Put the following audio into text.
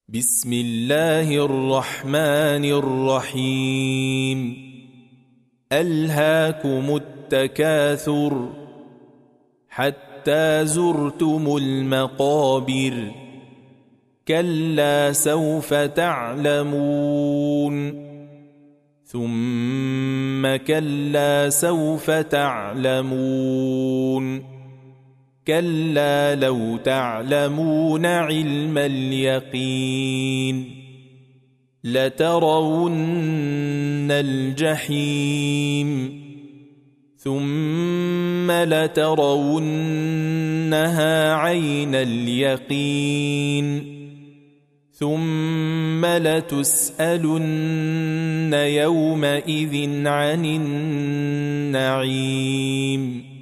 بسم الله الرحمن الرحيم ألهاكم التكاثر حتى زرتم المقابر كلا سوف تعلمون ثم كلا سوف تعلمون كلا لو تعلمون علم اليقين لترون الجحيم ثم لترونها عين اليقين ثم لتسألن يومئذ عن النعيم